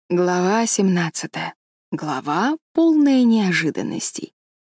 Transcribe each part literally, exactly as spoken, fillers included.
Глава семнадцатая. Глава, полная неожиданностей.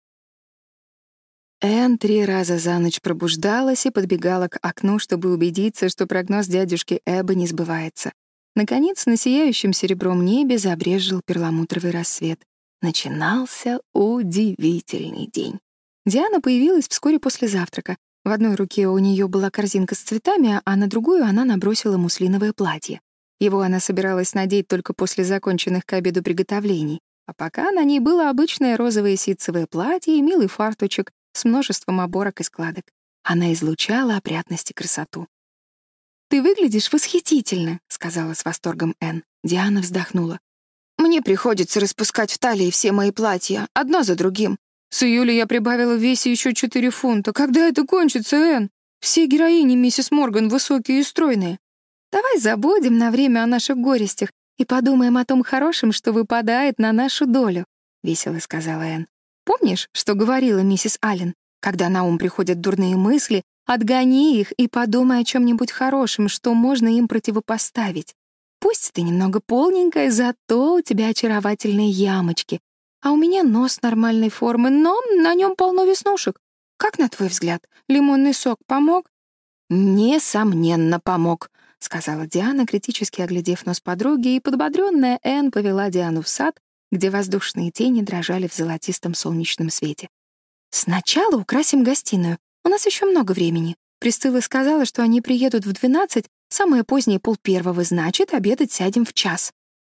Энн три раза за ночь пробуждалась и подбегала к окну, чтобы убедиться, что прогноз дядюшки Эбба не сбывается. Наконец, на сияющем серебром небе забрезжил перламутровый рассвет. Начинался удивительный день. Диана появилась вскоре после завтрака. В одной руке у нее была корзинка с цветами, а на другую она набросила муслиновое платье. Его она собиралась надеть только после законченных к обеду приготовлений, а пока на ней было обычное розовое ситцевое платье и милый фарточек с множеством оборок и складок. Она излучала опрятность и красоту. «Ты выглядишь восхитительно», — сказала с восторгом Энн. Диана вздохнула. «Мне приходится распускать в талии все мои платья, одно за другим. С июля я прибавила в весе еще четыре фунта. Когда это кончится, Энн? Все героини миссис Морган высокие и стройные. Давай забудем на время о наших горестях и подумаем о том хорошем, что выпадает на нашу долю», — весело сказала Энн. «Помнишь, что говорила миссис Аллен? Когда на ум приходят дурные мысли, отгони их и подумай о чем-нибудь хорошем, что можно им противопоставить. Пусть ты немного полненькая, зато у тебя очаровательные ямочки, а у меня нос нормальной формы, но на нем полно веснушек. Как, на твой взгляд, лимонный сок помог?» «Несомненно, помог», — сказала Диана, критически оглядев нос подруги, и подбодрённая Энн повела Диану в сад, где воздушные тени дрожали в золотистом солнечном свете. «Сначала украсим гостиную. У нас еще много времени. Присцилла сказала, что они приедут в двенадцать, самое позднее полпервого, значит, обедать сядем в час».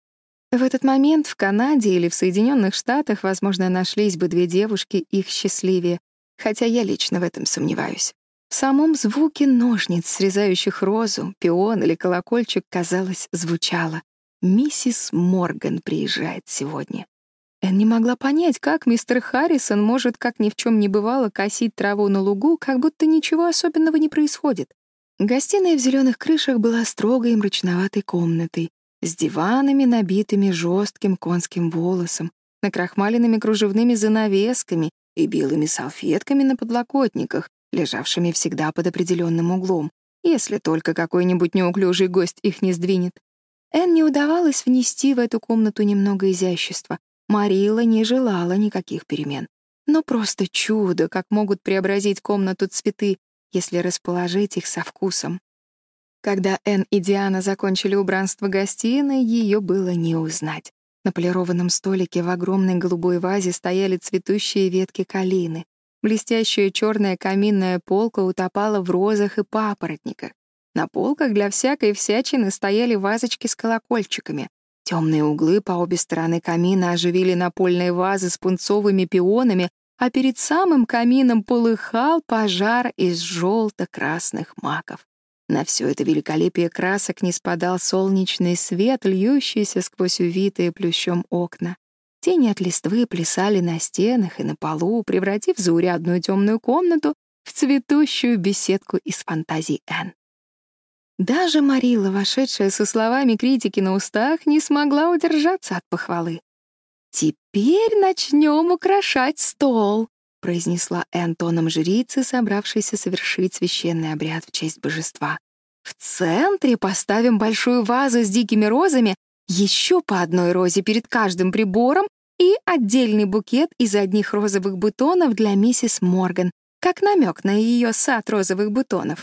В этот момент в Канаде или в Соединенных Штатах, возможно, нашлись бы две девушки их счастливее, хотя я лично в этом сомневаюсь. В самом звуке ножниц, срезающих розу, пион или колокольчик, казалось, звучало: «Миссис Морган приезжает сегодня». Энн не могла понять, как мистер Харрисон может, как ни в чем не бывало, косить траву на лугу, как будто ничего особенного не происходит. Гостиная в зеленых крышах была строгой и мрачноватой комнатой, с диванами, набитыми жестким конским волосом, накрахмаленными кружевными занавесками и белыми салфетками на подлокотниках, лежавшими всегда под определенным углом, если только какой-нибудь неуклюжий гость их не сдвинет. Энн не удавалось внести в эту комнату немного изящества. Марилла не желала никаких перемен. Но просто чудо, как могут преобразить комнату цветы, если расположить их со вкусом. Когда Энн и Диана закончили убранство гостиной, ее было не узнать. На полированном столике в огромной голубой вазе стояли цветущие ветки калины. Блестящая черная каминная полка утопала в розах и папоротниках. На полках для всякой всячины стояли вазочки с колокольчиками. Темные углы по обе стороны камина оживили напольные вазы с пунцовыми пионами, а перед самым камином полыхал пожар из желто-красных маков. На все это великолепие красок не спадал солнечный свет, льющийся сквозь увитые плющом окна. Тени от листвы плясали на стенах и на полу, превратив заурядную темную комнату в цветущую беседку из фантазий Энн. Даже Марилла, вошедшая со словами критики на устах, не смогла удержаться от похвалы. «Теперь начнем украшать стол», — произнесла Энн тоном жрицы, собравшейся совершить священный обряд в честь божества. «В центре поставим большую вазу с дикими розами, еще по одной розе перед каждым прибором и отдельный букет из одних розовых бутонов для миссис Морган, как намек на ее сад розовых бутонов».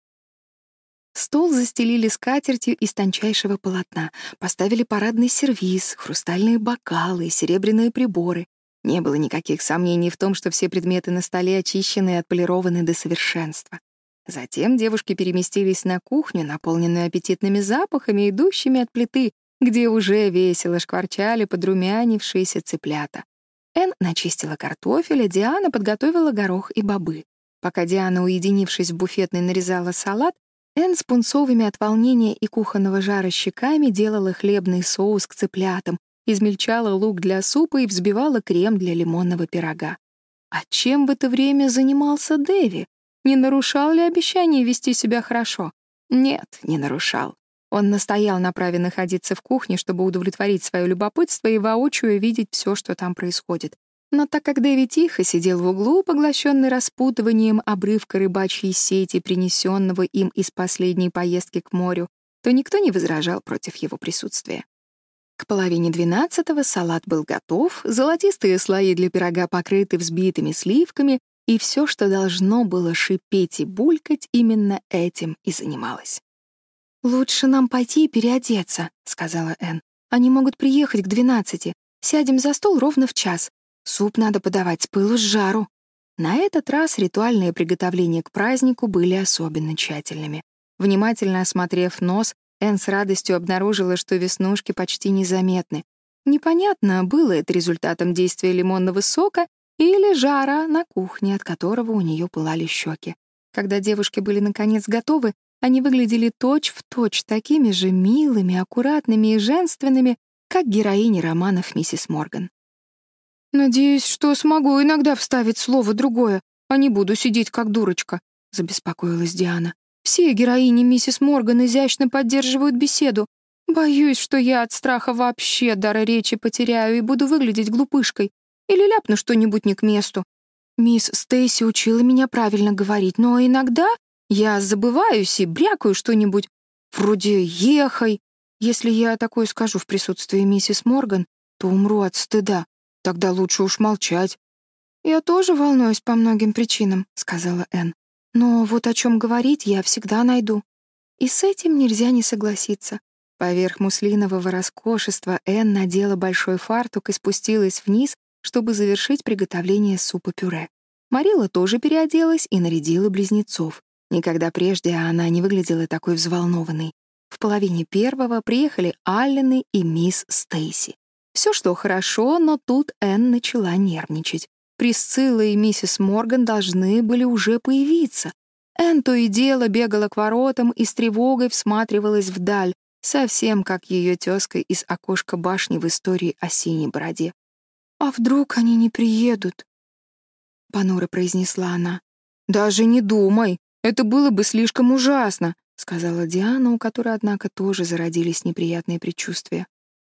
Стол застелили скатертью из тончайшего полотна, поставили парадный сервиз, хрустальные бокалы и серебряные приборы. Не было никаких сомнений в том, что все предметы на столе очищены и отполированы до совершенства. Затем девушки переместились на кухню, наполненную аппетитными запахами, идущими от плиты, где уже весело шкварчали подрумянившиеся цыплята. Энн начистила картофель, а Диана подготовила горох и бобы. Пока Диана, уединившись в буфетной, нарезала салат, Энн с пунцовыми от волнения и кухонного жара щеками делала хлебный соус к цыплятам, измельчала лук для супа и взбивала крем для лимонного пирога. А чем в это время занимался Дэви? Не нарушал ли обещание вести себя хорошо? Нет, не нарушал. Он настоял на праве находиться в кухне, чтобы удовлетворить свое любопытство и воочию видеть все, что там происходит. Но так как Дэви тихо сидел в углу, поглощенный распутыванием обрывка рыбачьей сети, принесенного им из последней поездки к морю, то никто не возражал против его присутствия. К половине двенадцатого салат был готов, золотистые слои для пирога покрыты взбитыми сливками, и все, что должно было шипеть и булькать, именно этим и занималось. «Лучше нам пойти и переодеться», — сказала Энн. «Они могут приехать к двенадцати. Сядем за стол ровно в час. Суп надо подавать с пылу с жару». На этот раз ритуальные приготовления к празднику были особенно тщательными. Внимательно осмотрев нос, Энн с радостью обнаружила, что веснушки почти незаметны. Непонятно, было это результатом действия лимонного сока или жара на кухне, от которого у нее пылали щеки. Когда девушки были наконец готовы, они выглядели точь-в-точь такими же милыми, аккуратными и женственными, как героини романов миссис Морган. «Надеюсь, что смогу иногда вставить слово другое, а не буду сидеть как дурочка», — забеспокоилась Диана. «Все героини миссис Морган изящно поддерживают беседу. Боюсь, что я от страха вообще дара речи потеряю и буду выглядеть глупышкой. Или ляпну что-нибудь не к месту. Мисс Стейси учила меня правильно говорить, но иногда я забываюсь и брякаю что-нибудь вроде «ехай». Если я такое скажу в присутствии миссис Морган, то умру от стыда. Тогда лучше уж молчать». «Я тоже волнуюсь по многим причинам», — сказала Энн. «Но вот о чем говорить я всегда найду». И с этим нельзя не согласиться. Поверх муслинового роскошества Энн надела большой фартук и спустилась вниз, чтобы завершить приготовление супа-пюре. Марила тоже переоделась и нарядила близнецов. Никогда прежде она не выглядела такой взволнованной. В половине первого приехали Аллены и мисс Стейси. Все шло хорошо, но тут Энн начала нервничать. Присцилла и миссис Морган должны были уже появиться. Энн то и дело бегала к воротам и с тревогой всматривалась вдаль, совсем как ее тезка из окошка башни в истории о синей бороде. «А вдруг они не приедут?» — понуро произнесла она. «Даже не думай, это было бы слишком ужасно», — сказала Диана, у которой, однако, тоже зародились неприятные предчувствия.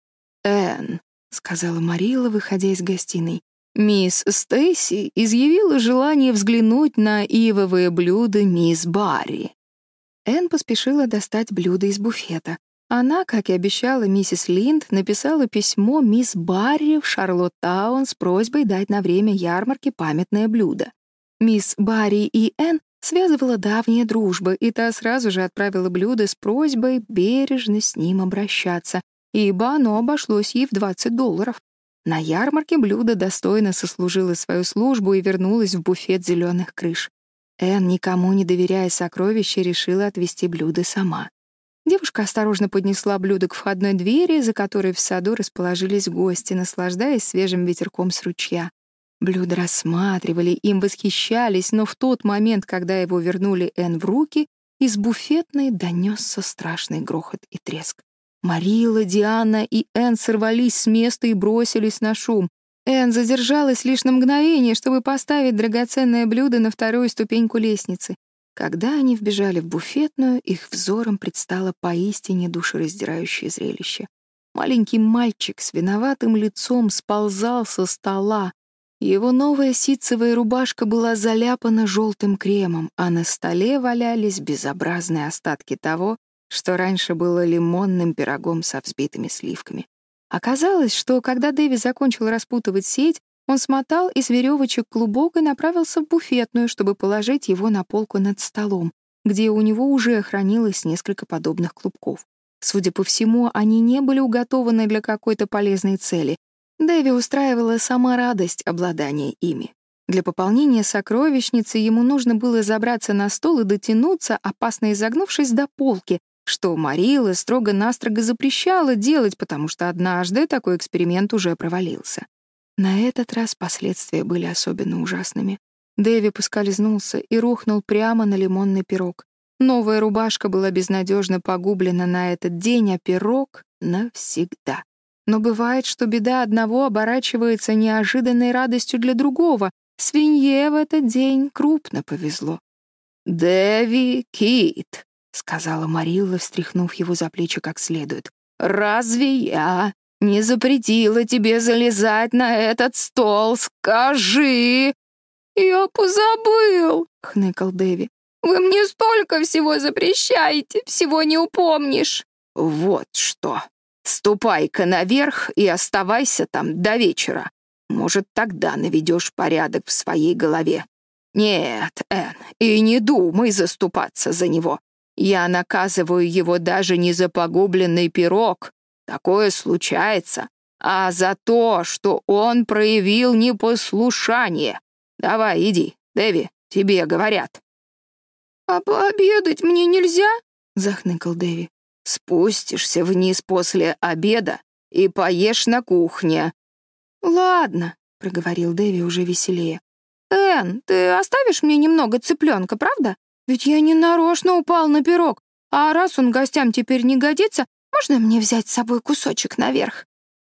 «Энн», — сказала Марила, выходя из гостиной, «мисс Стейси изъявила желание взглянуть на ивовые блюда мисс Барри». Энн поспешила достать блюда из буфета. Она, как и обещала миссис Линд, написала письмо мисс Барри в Шарлоттаун с просьбой дать на время ярмарки памятное блюдо. Мисс Барри и Энн связывала давняя дружба, и та сразу же отправила блюдо с просьбой бережно с ним обращаться, ибо оно обошлось ей в двадцать долларов. На ярмарке блюдо достойно сослужило свою службу и вернулось в буфет зеленых крыш. Энн, никому не доверяя сокровища, решила отвезти блюдо сама. Девушка осторожно поднесла блюдо к входной двери, за которой в саду расположились гости, наслаждаясь свежим ветерком с ручья. Блюдо рассматривали, им восхищались, но в тот момент, когда его вернули Энн в руки, из буфетной донесся страшный грохот и треск. Марила, Диана и Энн сорвались с места и бросились на шум. Энн задержалась лишь на мгновение, чтобы поставить драгоценное блюдо на вторую ступеньку лестницы. Когда они вбежали в буфетную, их взором предстало поистине душераздирающее зрелище. Маленький мальчик с виноватым лицом сползал со стола. Его новая ситцевая рубашка была заляпана желтым кремом, а на столе валялись безобразные остатки того, что раньше было лимонным пирогом со взбитыми сливками. Оказалось, что когда Дэви закончил распутывать сеть, он смотал из веревочек клубок и направился в буфетную, чтобы положить его на полку над столом, где у него уже хранилось несколько подобных клубков. Судя по всему, они не были уготованы для какой-то полезной цели. Дэви устраивала сама радость обладания ими. Для пополнения сокровищницы ему нужно было забраться на стол и дотянуться, опасно изогнувшись до полки, что Марила строго-настрого запрещала делать, потому что однажды такой эксперимент уже провалился. На этот раз последствия были особенно ужасными. Дэви поскользнулся и рухнул прямо на лимонный пирог. Новая рубашка была безнадежно погублена на этот день, а пирог — навсегда. Но бывает, что беда одного оборачивается неожиданной радостью для другого. Свинье в этот день крупно повезло. «Дэви Кит», — сказала Марилла, встряхнув его за плечи как следует, — «разве я не запретила тебе залезать на этот стол? Скажи!» «Я позабыл», — хныкал Дэви. «Вы мне столько всего запрещаете, всего не упомнишь». «Вот что», Ступай-ка наверх и оставайся там до вечера. Может, тогда наведешь порядок в своей голове. Нет, Энн, и не думай заступаться за него. Я наказываю его даже не за погубленный пирог. Такое случается, а за то, что он проявил непослушание. Давай, иди, Дэви, тебе говорят». «А пообедать мне нельзя?» — захныкал Дэви. «Спустишься вниз после обеда и поешь на кухне». «Ладно», — проговорил Дэви уже веселее. «Энн, ты оставишь мне немного цыпленка, правда? Ведь я не нарочно упал на пирог, а раз он гостям теперь не годится, можно мне взять с собой кусочек наверх?»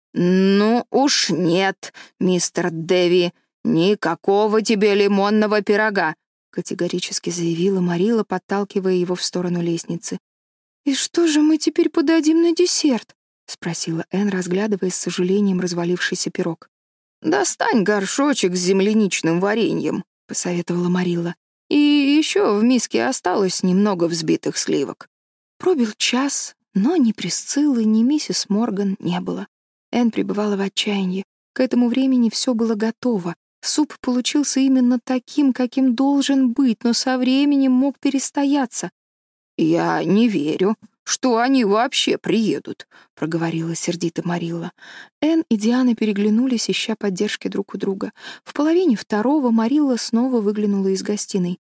«Ну уж нет, мистер Дэви, никакого тебе лимонного пирога», категорически заявила Марила, подталкивая его в сторону лестницы. «И что же мы теперь подадим на десерт?» — спросила Энн, разглядывая с сожалением развалившийся пирог. «Достань горшочек с земляничным вареньем», — посоветовала Марила. «И еще в миске осталось немного взбитых сливок». Пробил час, но ни Присциллы, ни миссис Морган не было. Энн пребывала в отчаянии. К этому времени все было готово. Суп получился именно таким, каким должен быть, но со временем мог перестояться. «Я не верю, что они вообще приедут», — проговорила сердито Марилла. Энн и Диана переглянулись, ища поддержки друг у друга. В половине второго Марилла снова выглянула из гостиной.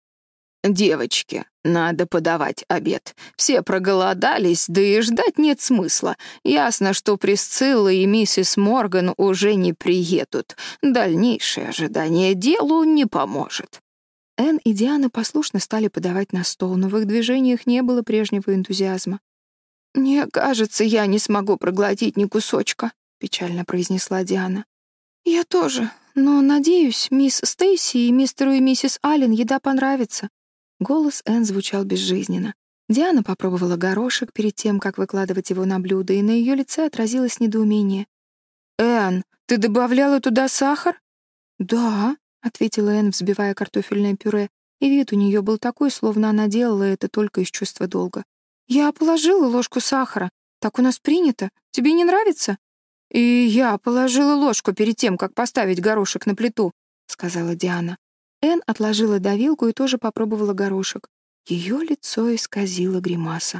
«Девочки, надо подавать обед. Все проголодались, да и ждать нет смысла. Ясно, что Присцилла и миссис Морган уже не приедут. Дальнейшее ожидание делу не поможет». Энн и Диана послушно стали подавать на стол, но в их движениях не было прежнего энтузиазма. «Мне кажется, я не смогу проглотить ни кусочка», — печально произнесла Диана. «Я тоже, но, надеюсь, мисс Стейси и мистеру и миссис Аллен еда понравится». Голос Энн звучал безжизненно. Диана попробовала горошек перед тем, как выкладывать его на блюдо, и на ее лице отразилось недоумение. «Энн, ты добавляла туда сахар?» «Да», — ответила Энн, взбивая картофельное пюре, и вид у нее был такой, словно она делала это только из чувства долга. «Я положила ложку сахара. Так у нас принято. Тебе не нравится?» «И я положила ложку перед тем, как поставить горошек на плиту», — сказала Диана. Энн отложила давилку и тоже попробовала горошек. Ее лицо исказило гримаса.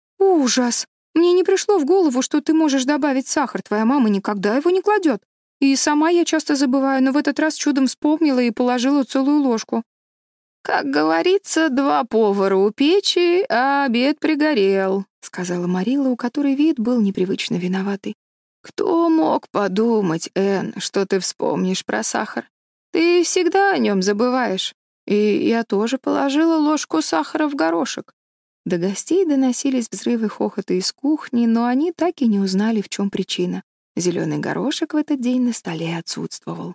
«Ужас! Мне не пришло в голову, что ты можешь добавить сахар. Твоя мама никогда его не кладет. И сама я часто забываю, но в этот раз чудом вспомнила и положила целую ложку». «Как говорится, два повара у печи, а обед пригорел», — сказала Марилла, у которой вид был непривычно виноватый. «Кто мог подумать, Энн, что ты вспомнишь про сахар? Ты всегда о нем забываешь. И я тоже положила ложку сахара в горошек». До гостей доносились взрывы хохота из кухни, но они так и не узнали, в чем причина. Зеленый горошек в этот день на столе отсутствовал.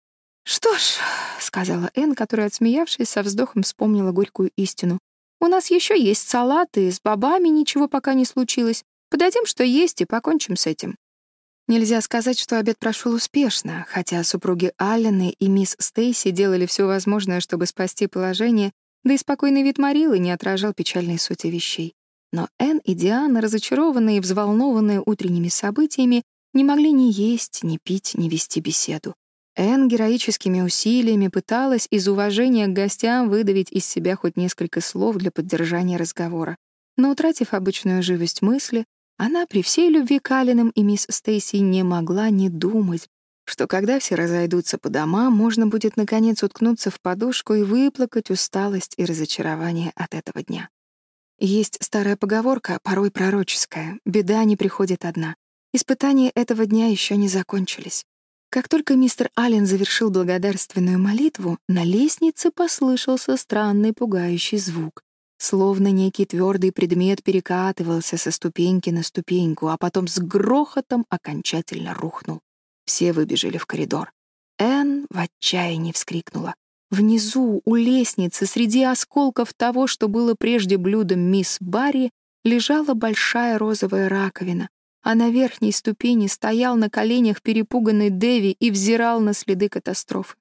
«Что ж», — сказала Энн, которая, отсмеявшись, со вздохом вспомнила горькую истину. «У нас еще есть салаты, и с бобами ничего пока не случилось. Подадим, что есть, и покончим с этим». Нельзя сказать, что обед прошел успешно, хотя супруги Аллены и мисс Стейси делали все возможное, чтобы спасти положение, да и спокойный вид Марилы не отражал печальной сути вещей. Но Энн и Диана, разочарованные и взволнованные утренними событиями, не могли ни есть, ни пить, ни вести беседу. Энн героическими усилиями пыталась из уважения к гостям выдавить из себя хоть несколько слов для поддержания разговора. Но, утратив обычную живость мысли, она при всей любви к Алленам и мисс Стейси не могла не думать, что когда все разойдутся по домам, можно будет наконец уткнуться в подушку и выплакать усталость и разочарование от этого дня. Есть старая поговорка, порой пророческая: «Беда не приходит одна». Испытания этого дня еще не закончились. Как только мистер Аллен завершил благодарственную молитву, на лестнице послышался странный пугающий звук. Словно некий твердый предмет перекатывался со ступеньки на ступеньку, а потом с грохотом окончательно рухнул. Все выбежали в коридор. Энн в отчаянии вскрикнула. Внизу, у лестницы, среди осколков того, что было прежде блюдом мисс Барри, лежала большая розовая раковина, а на верхней ступени стоял на коленях перепуганный Дэви и взирал на следы катастрофы.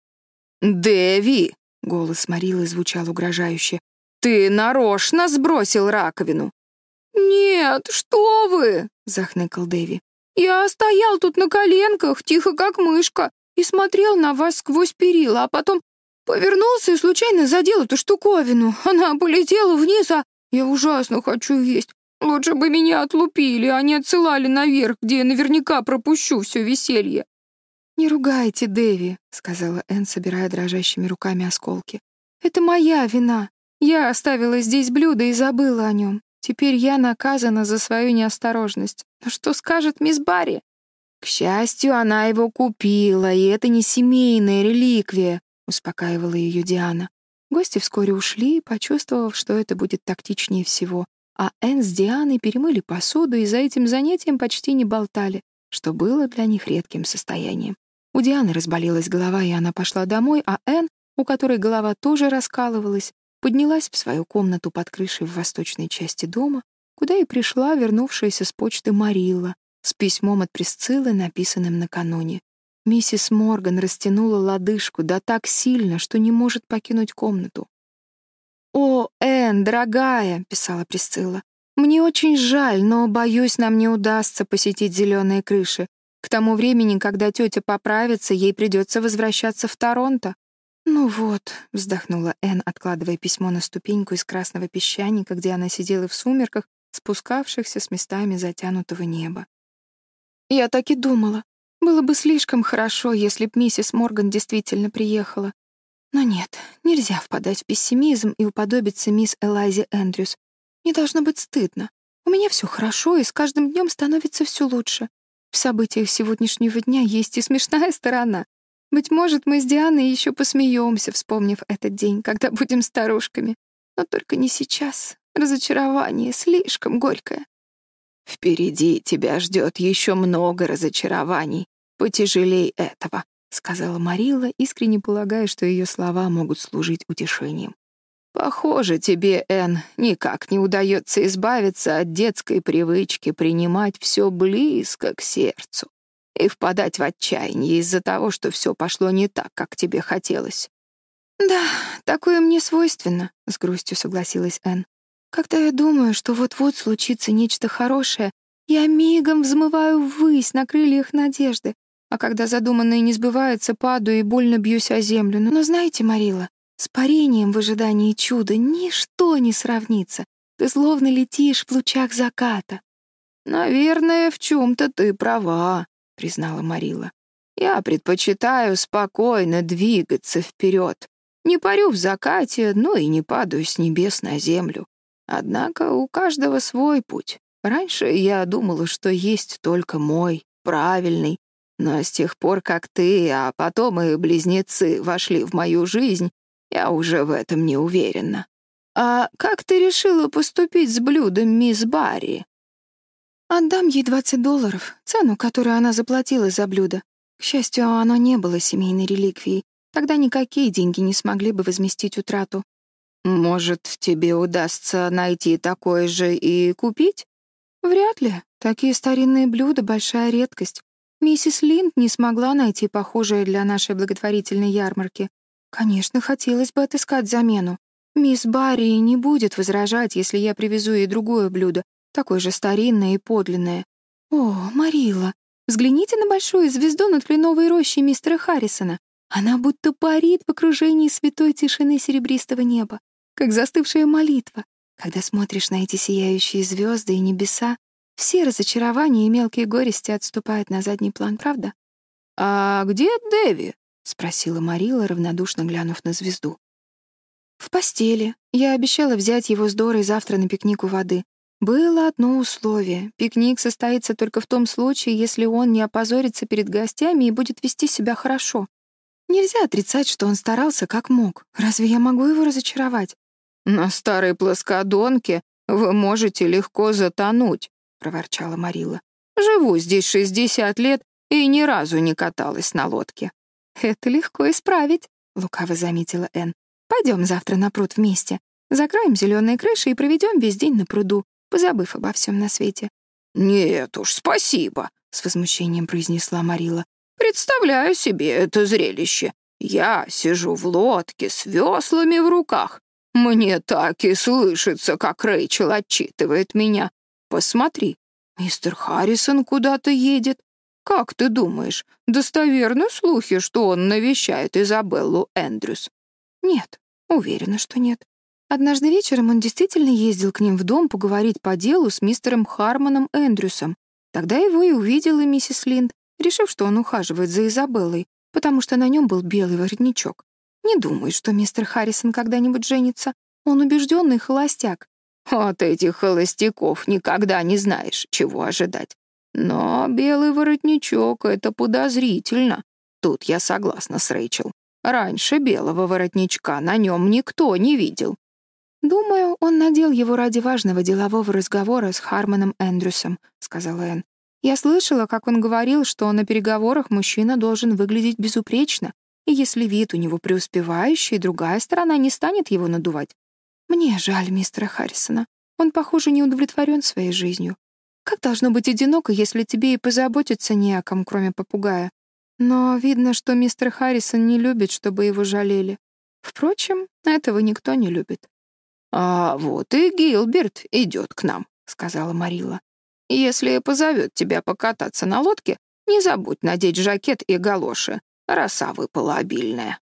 «Дэви!» — голос Марилы звучал угрожающе. «Ты нарочно сбросил раковину?» «Нет, что вы!» — захныкал Дэви. «Я стоял тут на коленках, тихо как мышка, и смотрел на вас сквозь перила, а потом повернулся и случайно задел эту штуковину. Она полетела вниз, а я ужасно хочу есть. Лучше бы меня отлупили, а не отсылали наверх, где я наверняка пропущу все веселье». «Не ругайте Дэви», — сказала Энн, собирая дрожащими руками осколки. «Это моя вина. Я оставила здесь блюдо и забыла о нем. Теперь я наказана за свою неосторожность. Но что скажет мисс Барри?» «К счастью, она его купила, и это не семейная реликвия», — успокаивала ее Диана. Гости вскоре ушли, почувствовав, что это будет тактичнее всего, а Энн с Дианой перемыли посуду и за этим занятием почти не болтали, что было для них редким состоянием. У Дианы разболелась голова, и она пошла домой, а Энн, у которой голова тоже раскалывалась, поднялась в свою комнату под крышей в восточной части дома, куда и пришла вернувшаяся с почты Марилла с письмом от Присциллы, написанным накануне. Миссис Морган растянула лодыжку да так сильно, что не может покинуть комнату. «О, Энн, дорогая», — писала Присцилла, — «мне очень жаль, но, боюсь, нам не удастся посетить зеленые крыши. К тому времени, когда тетя поправится, ей придется возвращаться в Торонто». «Ну вот», — вздохнула Энн, откладывая письмо на ступеньку из красного песчаника, где она сидела в сумерках, спускавшихся с местами затянутого неба. «Я так и думала. Было бы слишком хорошо, если б миссис Морган действительно приехала. Но нет, нельзя впадать в пессимизм и уподобиться мисс Элайзе Эндрюс. Мне должно быть стыдно. У меня все хорошо, и с каждым днем становится все лучше. В событиях сегодняшнего дня есть и смешная сторона. Быть может, мы с Дианой еще посмеемся, вспомнив этот день, когда будем старушками. Но только не сейчас. Разочарование слишком горькое». «Впереди тебя ждет еще много разочарований. Потяжелей этого», — сказала Марилла, искренне полагая, что ее слова могут служить утешением. «Похоже, тебе, Энн, никак не удается избавиться от детской привычки принимать все близко к сердцу и впадать в отчаяние из-за того, что все пошло не так, как тебе хотелось». «Да, такое мне свойственно», — с грустью согласилась Энн. «Когда я думаю, что вот-вот случится нечто хорошее, я мигом взмываю ввысь на крыльях надежды, а когда задуманное не сбывается, падаю и больно бьюсь о землю. Но знаете, Марилла, с парением в ожидании чуда ничто не сравнится. Ты словно летишь в лучах заката». «Наверное, в чем-то ты права», — признала Марилла. «Я предпочитаю спокойно двигаться вперед. Не парю в закате, но и не падаю с небес на землю. Однако у каждого свой путь. Раньше я думала, что есть только мой, правильный. Но с тех пор, как ты, а потом и близнецы вошли в мою жизнь, я уже в этом не уверена. А как ты решила поступить с блюдом мисс Барри?» «Отдам ей двадцать долларов, цену, которую она заплатила за блюдо. К счастью, оно не было семейной реликвией. Тогда никакие деньги не смогли бы возместить утрату». «Может, тебе удастся найти такое же и купить?» «Вряд ли. Такие старинные блюда — большая редкость. Миссис Линд не смогла найти похожее для нашей благотворительной ярмарки. Конечно, хотелось бы отыскать замену. Мисс Барри не будет возражать, если я привезу ей другое блюдо, такое же старинное и подлинное. О, Марилла, взгляните на большую звезду над кленовой рощей мистера Харрисона. Она будто парит в окружении святой тишины серебристого неба, как застывшая молитва. Когда смотришь на эти сияющие звезды и небеса, все разочарования и мелкие горести отступают на задний план, правда? «А где Дэви?» — спросила Марилла, равнодушно глянув на звезду. «В постели. Я обещала взять его с Дорой завтра на пикник у воды. Было одно условие. Пикник состоится только в том случае, если он не опозорится перед гостями и будет вести себя хорошо. Нельзя отрицать, что он старался как мог. Разве я могу его разочаровать?» «На старой плоскодонке вы можете легко затонуть», — проворчала Марилла. «Живу здесь шестьдесят лет и ни разу не каталась на лодке». «Это легко исправить», — лукаво заметила Энн. «Пойдем завтра на пруд вместе. Закроем зеленые крыши и проведем весь день на пруду, позабыв обо всем на свете». «Нет уж, спасибо», — с возмущением произнесла Марилла. «Представляю себе это зрелище. Я сижу в лодке с веслами в руках. Мне так и слышится, как Рэйчел отчитывает меня. Посмотри, Мистер Харрисон куда-то едет. Как ты думаешь, достоверны слухи, что он навещает Изабеллу Эндрюс? Нет, уверена, что нет. Однажды вечером он действительно ездил к ним в дом поговорить по делу с мистером Хармоном Эндрюсом. Тогда его и увидела миссис Линд, решив, что он ухаживает за Изабеллой, потому что на нем был белый воротничок. Не думаю, что мистер Харрисон когда-нибудь женится. Он убежденный холостяк. От этих холостяков никогда не знаешь, чего ожидать. Но белый воротничок — это подозрительно. Тут я согласна с Рэйчел. Раньше белого воротничка на нем никто не видел. «Думаю, он надел его ради важного делового разговора с Хармоном Эндрюсом», — сказала Энн. «Я слышала, как он говорил, что на переговорах мужчина должен выглядеть безупречно, и если вид у него преуспевающий, другая сторона не станет его надувать. Мне жаль мистера Харрисона. Он, похоже, не удовлетворен своей жизнью. Как должно быть одиноко, если тебе и позаботиться не о ком, кроме попугая? Но видно, что мистер Харрисон не любит, чтобы его жалели. Впрочем, этого никто не любит». «А вот и Гилберт идет к нам», — сказала Марилла. «Если позовет тебя покататься на лодке, не забудь надеть жакет и галоши. Роса выпала обильная».